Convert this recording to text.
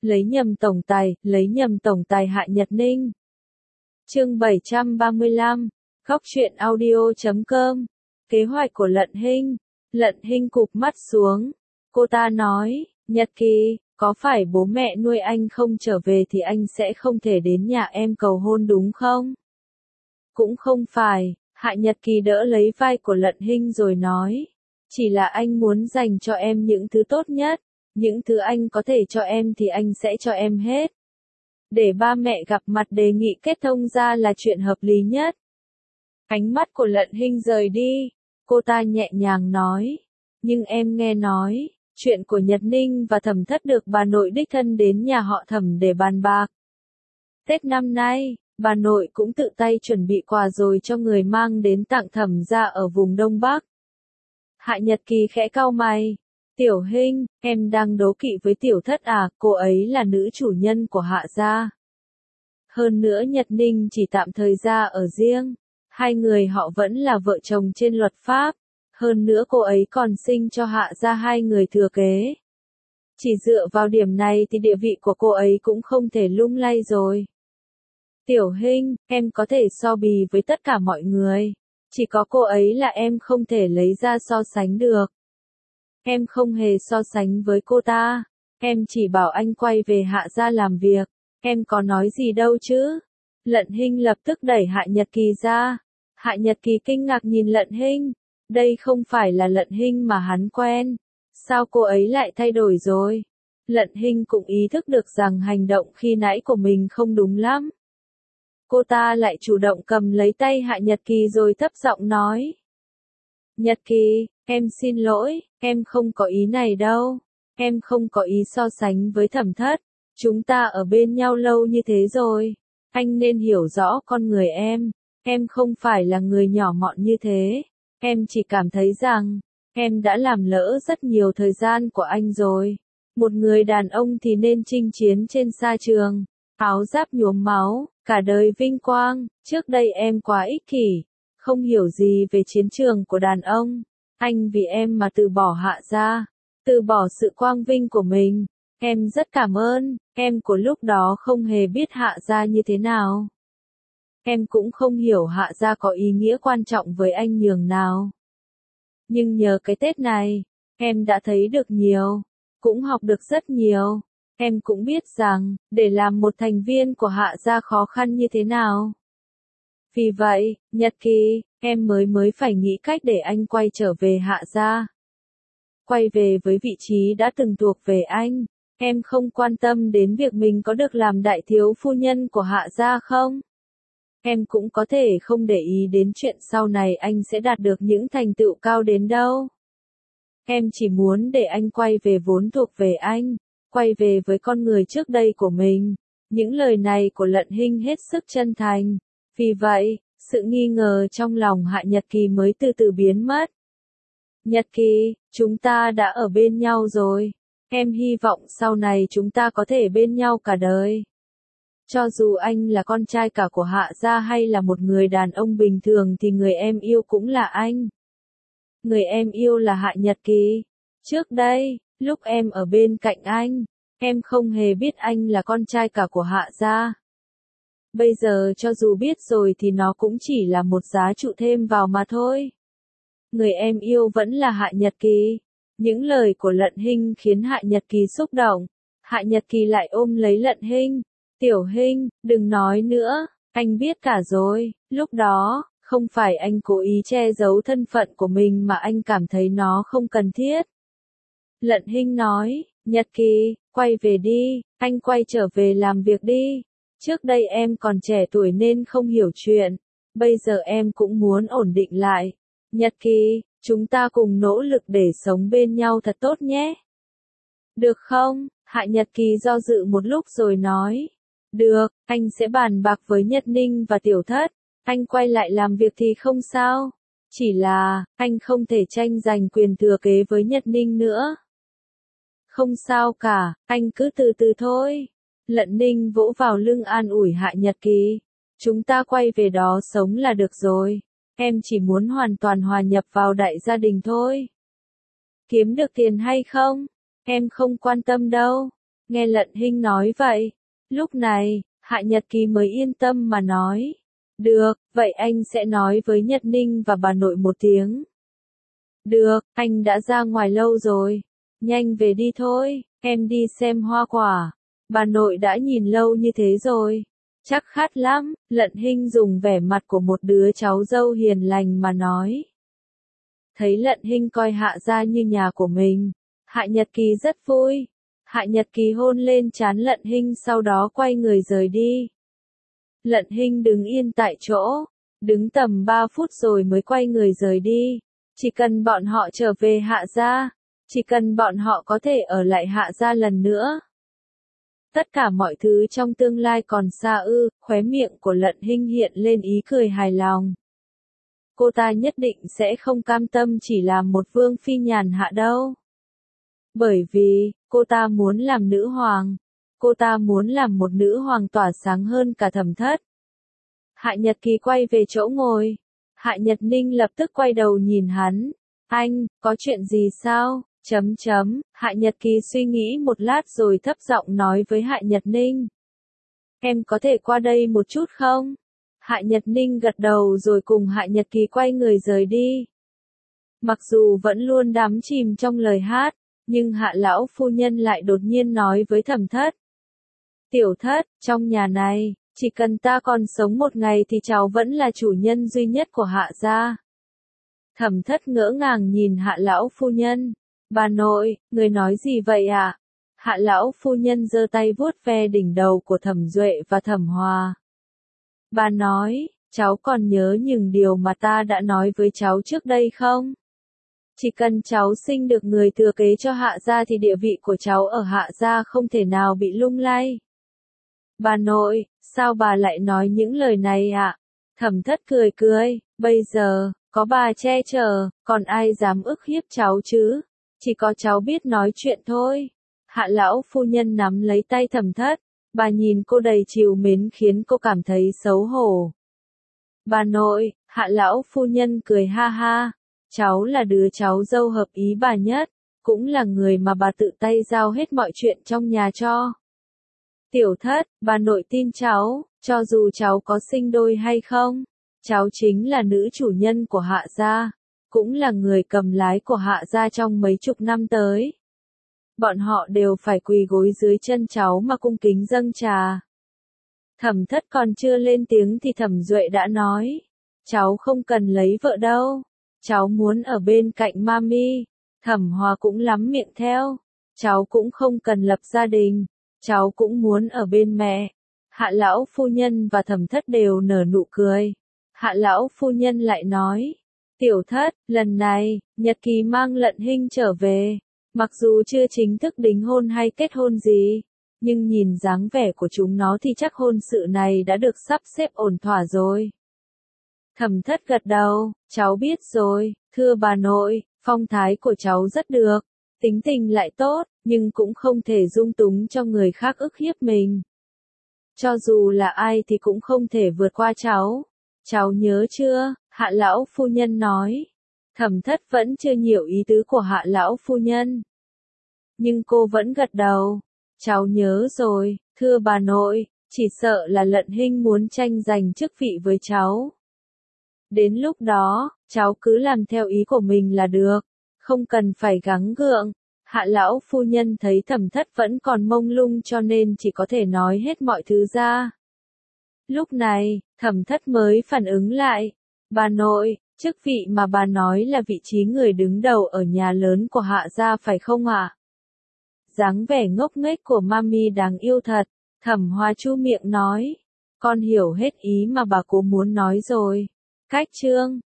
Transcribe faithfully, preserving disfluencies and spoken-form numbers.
lấy nhầm tổng tài, lấy nhầm tổng tài Hạ Nhật Ninh. Chương bảy trăm ba mươi lăm, Góc truyện audio chấm com. Kế hoạch của Lận Hinh. Lận Hinh cụp mắt xuống. Cô ta nói, Nhật Kỳ, có phải bố mẹ nuôi anh không trở về thì anh sẽ không thể đến nhà em cầu hôn đúng không? Cũng không phải, Hạ Nhật Kỳ đỡ lấy vai của Lận Hinh rồi nói. Chỉ là anh muốn dành cho em những thứ tốt nhất, những thứ anh có thể cho em thì anh sẽ cho em hết. Để ba mẹ gặp mặt đề nghị kết thông ra là chuyện hợp lý nhất. Ánh mắt của Lận Hinh rời đi, cô ta nhẹ nhàng nói. Nhưng em nghe nói, chuyện của Nhật Ninh và Thẩm Thất được bà nội đích thân đến nhà họ Thẩm để bàn bạc. Tết năm nay, bà nội cũng tự tay chuẩn bị quà rồi cho người mang đến tặng Thẩm gia ở vùng Đông Bắc. Hạ Nhật Kỳ khẽ cau mày. Tiểu Hinh, em đang đố kỵ với Tiểu Thất à, cô ấy là nữ chủ nhân của Hạ gia. Hơn nữa Nhật Ninh chỉ tạm thời ra ở riêng, hai người họ vẫn là vợ chồng trên luật pháp, hơn nữa cô ấy còn sinh cho Hạ gia hai người thừa kế. Chỉ dựa vào điểm này thì địa vị của cô ấy cũng không thể lung lay rồi. Tiểu Hinh, em có thể so bì với tất cả mọi người, chỉ có cô ấy là em không thể lấy ra so sánh được. Em không hề so sánh với cô ta, em chỉ bảo anh quay về Hạ gia làm việc, em có nói gì đâu chứ. Lận Hinh lập tức đẩy Hạ Nhật Kỳ ra. Hạ Nhật Kỳ kinh ngạc nhìn Lận Hinh, đây không phải là Lận Hinh mà hắn quen, sao cô ấy lại thay đổi rồi? Lận Hinh cũng ý thức được rằng hành động khi nãy của mình không đúng lắm. Cô ta lại chủ động cầm lấy tay Hạ Nhật Kỳ rồi thấp giọng nói. Nhật Kỳ, em xin lỗi, em không có ý này đâu. Em không có ý so sánh với Thẩm Thất. Chúng ta ở bên nhau lâu như thế rồi. Anh nên hiểu rõ con người em. Em không phải là người nhỏ mọn như thế. Em chỉ cảm thấy rằng, em đã làm lỡ rất nhiều thời gian của anh rồi. Một người đàn ông thì nên chinh chiến trên sa trường, áo giáp nhuốm máu, cả đời vinh quang. Trước đây em quá ích kỷ, không hiểu gì về chiến trường của đàn ông. Anh vì em mà từ bỏ Hạ gia, từ bỏ sự quang vinh của mình. Em rất cảm ơn, em của lúc đó không hề biết Hạ gia như thế nào. Em cũng không hiểu Hạ gia có ý nghĩa quan trọng với anh nhường nào. Nhưng nhờ cái Tết này, em đã thấy được nhiều, cũng học được rất nhiều. Em cũng biết rằng, để làm một thành viên của Hạ gia khó khăn như thế nào. Vì vậy, Nhật Kỳ, em mới mới phải nghĩ cách để anh quay trở về Hạ gia. Quay về với vị trí đã từng thuộc về anh. Em không quan tâm đến việc mình có được làm đại thiếu phu nhân của Hạ gia không? Em cũng có thể không để ý đến chuyện sau này anh sẽ đạt được những thành tựu cao đến đâu. Em chỉ muốn để anh quay về vốn thuộc về anh, quay về với con người trước đây của mình. Những lời này của Lận Hinh hết sức chân thành. Vì vậy, sự nghi ngờ trong lòng Hạ Nhật Kỳ mới từ từ biến mất. Nhật Kỳ, chúng ta đã ở bên nhau rồi. Em hy vọng sau này chúng ta có thể bên nhau cả đời. Cho dù anh là con trai cả của Hạ gia hay là một người đàn ông bình thường thì người em yêu cũng là anh. Người em yêu là Hạ Nhật Kỳ. Trước đây, lúc em ở bên cạnh anh, em không hề biết anh là con trai cả của Hạ gia. Bây giờ cho dù biết rồi thì nó cũng chỉ là một giá trụ thêm vào mà thôi. Người em yêu vẫn là Hạ Nhật Kỳ. Những lời của Lận Hinh khiến Hạ Nhật Kỳ xúc động. Hạ Nhật Kỳ lại ôm lấy Lận Hinh. Tiểu Hinh, đừng nói nữa, anh biết cả rồi. Lúc đó, không phải anh cố ý che giấu thân phận của mình mà anh cảm thấy nó không cần thiết. Lận Hinh nói, Nhật Kỳ, quay về đi, anh quay trở về làm việc đi. Trước đây em còn trẻ tuổi nên không hiểu chuyện. Bây giờ em cũng muốn ổn định lại. Nhật Kỳ, chúng ta cùng nỗ lực để sống bên nhau thật tốt nhé. Được không? Hạ Nhật Kỳ do dự một lúc rồi nói. Được, anh sẽ bàn bạc với Nhật Ninh và Tiểu Thất. Anh quay lại làm việc thì không sao. Chỉ là, anh không thể tranh giành quyền thừa kế với Nhật Ninh nữa. Không sao cả, anh cứ từ từ thôi. Lận Ninh vỗ vào lưng an ủi Hạ Nhật Kỳ. Chúng ta quay về đó sống là được rồi. Em chỉ muốn hoàn toàn hòa nhập vào đại gia đình thôi. Kiếm được tiền hay không? Em không quan tâm đâu. Nghe Lận Hinh nói vậy, lúc này, Hạ Nhật Kỳ mới yên tâm mà nói. Được, vậy anh sẽ nói với Nhật Ninh và bà nội một tiếng. Được, anh đã ra ngoài lâu rồi. Nhanh về đi thôi, em đi xem hoa quả. Bà nội đã nhìn lâu như thế rồi. Chắc khát lắm, Lận Hinh dùng vẻ mặt của một đứa cháu dâu hiền lành mà nói. Thấy Lận Hinh coi Hạ gia như nhà của mình, Hạ Nhật Kỳ rất vui. Hạ Nhật Kỳ hôn lên trán Lận Hinh sau đó quay người rời đi. Lận Hinh đứng yên tại chỗ, đứng tầm ba phút rồi mới quay người rời đi. Chỉ cần bọn họ trở về Hạ gia, chỉ cần bọn họ có thể ở lại Hạ gia lần nữa. Tất cả mọi thứ trong tương lai còn xa ư, khóe miệng của Lận Hinh hiện lên ý cười hài lòng. Cô ta nhất định sẽ không cam tâm chỉ làm một vương phi nhàn hạ đâu. Bởi vì, cô ta muốn làm nữ hoàng. Cô ta muốn làm một nữ hoàng tỏa sáng hơn cả Thẩm Thất. Hạ Nhật Kỳ quay về chỗ ngồi. Hạ Nhật Ninh lập tức quay đầu nhìn hắn. Anh, có chuyện gì sao? Chấm chấm, Hạ Nhật Kỳ suy nghĩ một lát rồi thấp giọng nói với Hạ Nhật Ninh. Em có thể qua đây một chút không? Hạ Nhật Ninh gật đầu rồi cùng Hạ Nhật Kỳ quay người rời đi. Mặc dù vẫn luôn đắm chìm trong lời hát, nhưng Hạ lão phu nhân lại đột nhiên nói với Thẩm Thất. Tiểu Thất, trong nhà này, chỉ cần ta còn sống một ngày thì cháu vẫn là chủ nhân duy nhất của Hạ gia. Thẩm Thất ngỡ ngàng nhìn Hạ lão phu nhân. Bà nội, người nói gì vậy ạ? À? Hạ lão phu nhân giơ tay vuốt ve đỉnh đầu của Thẩm Duệ và Thẩm Hòa. Bà nói, cháu còn nhớ những điều mà ta đã nói với cháu trước đây không? Chỉ cần cháu sinh được người thừa kế cho Hạ gia thì địa vị của cháu ở Hạ gia không thể nào bị lung lay. Bà nội, sao bà lại nói những lời này ạ? À? Thẩm Thất cười cười, bây giờ, có bà che chở, còn ai dám ức hiếp cháu chứ? Chỉ có cháu biết nói chuyện thôi. Hạ lão phu nhân nắm lấy tay Thẩm Thất, bà nhìn cô đầy trìu mến khiến cô cảm thấy xấu hổ. Bà nội, Hạ lão phu nhân cười ha ha, cháu là đứa cháu dâu hợp ý bà nhất, cũng là người mà bà tự tay giao hết mọi chuyện trong nhà cho. Tiểu Thất, bà nội tin cháu, cho dù cháu có sinh đôi hay không, cháu chính là nữ chủ nhân của Hạ gia, cũng là người cầm lái của Hạ gia trong mấy chục năm tới. Bọn họ đều phải quỳ gối dưới chân cháu mà cung kính dâng trà. Thẩm Thất còn chưa lên tiếng thì Thẩm Duệ đã nói, cháu không cần lấy vợ đâu, cháu muốn ở bên cạnh mami. Thẩm Hòa cũng lắm miệng theo, cháu cũng không cần lập gia đình, cháu cũng muốn ở bên mẹ. Hạ lão phu nhân và Thẩm Thất đều nở nụ cười. Hạ lão phu nhân lại nói, Tiểu Thất, lần này, Nhật Kỳ mang Lận Hinh trở về, mặc dù chưa chính thức đính hôn hay kết hôn gì, nhưng nhìn dáng vẻ của chúng nó thì chắc hôn sự này đã được sắp xếp ổn thỏa rồi. Thẩm Thất gật đầu, cháu biết rồi, thưa bà nội, phong thái của cháu rất được, tính tình lại tốt, nhưng cũng không thể dung túng cho người khác ức hiếp mình. Cho dù là ai thì cũng không thể vượt qua cháu. Cháu nhớ chưa? Hạ lão phu nhân nói. Thẩm Thất vẫn chưa hiểu ý tứ của Hạ lão phu nhân. Nhưng cô vẫn gật đầu. Cháu nhớ rồi, thưa bà nội, chỉ sợ là Lận Hinh muốn tranh giành chức vị với cháu. Đến lúc đó, cháu cứ làm theo ý của mình là được, không cần phải gắng gượng. Hạ lão phu nhân thấy Thẩm Thất vẫn còn mông lung cho nên chỉ có thể nói hết mọi thứ ra. Lúc này, Thẩm Thất mới phản ứng lại. Bà nội, chức vị mà bà nói là vị trí người đứng đầu ở nhà lớn của Hạ gia phải không ạ? Dáng vẻ ngốc nghếch của mami đáng yêu thật. Thẩm Hoa chu miệng nói. Con hiểu hết ý mà bà cố muốn nói rồi. Cách chương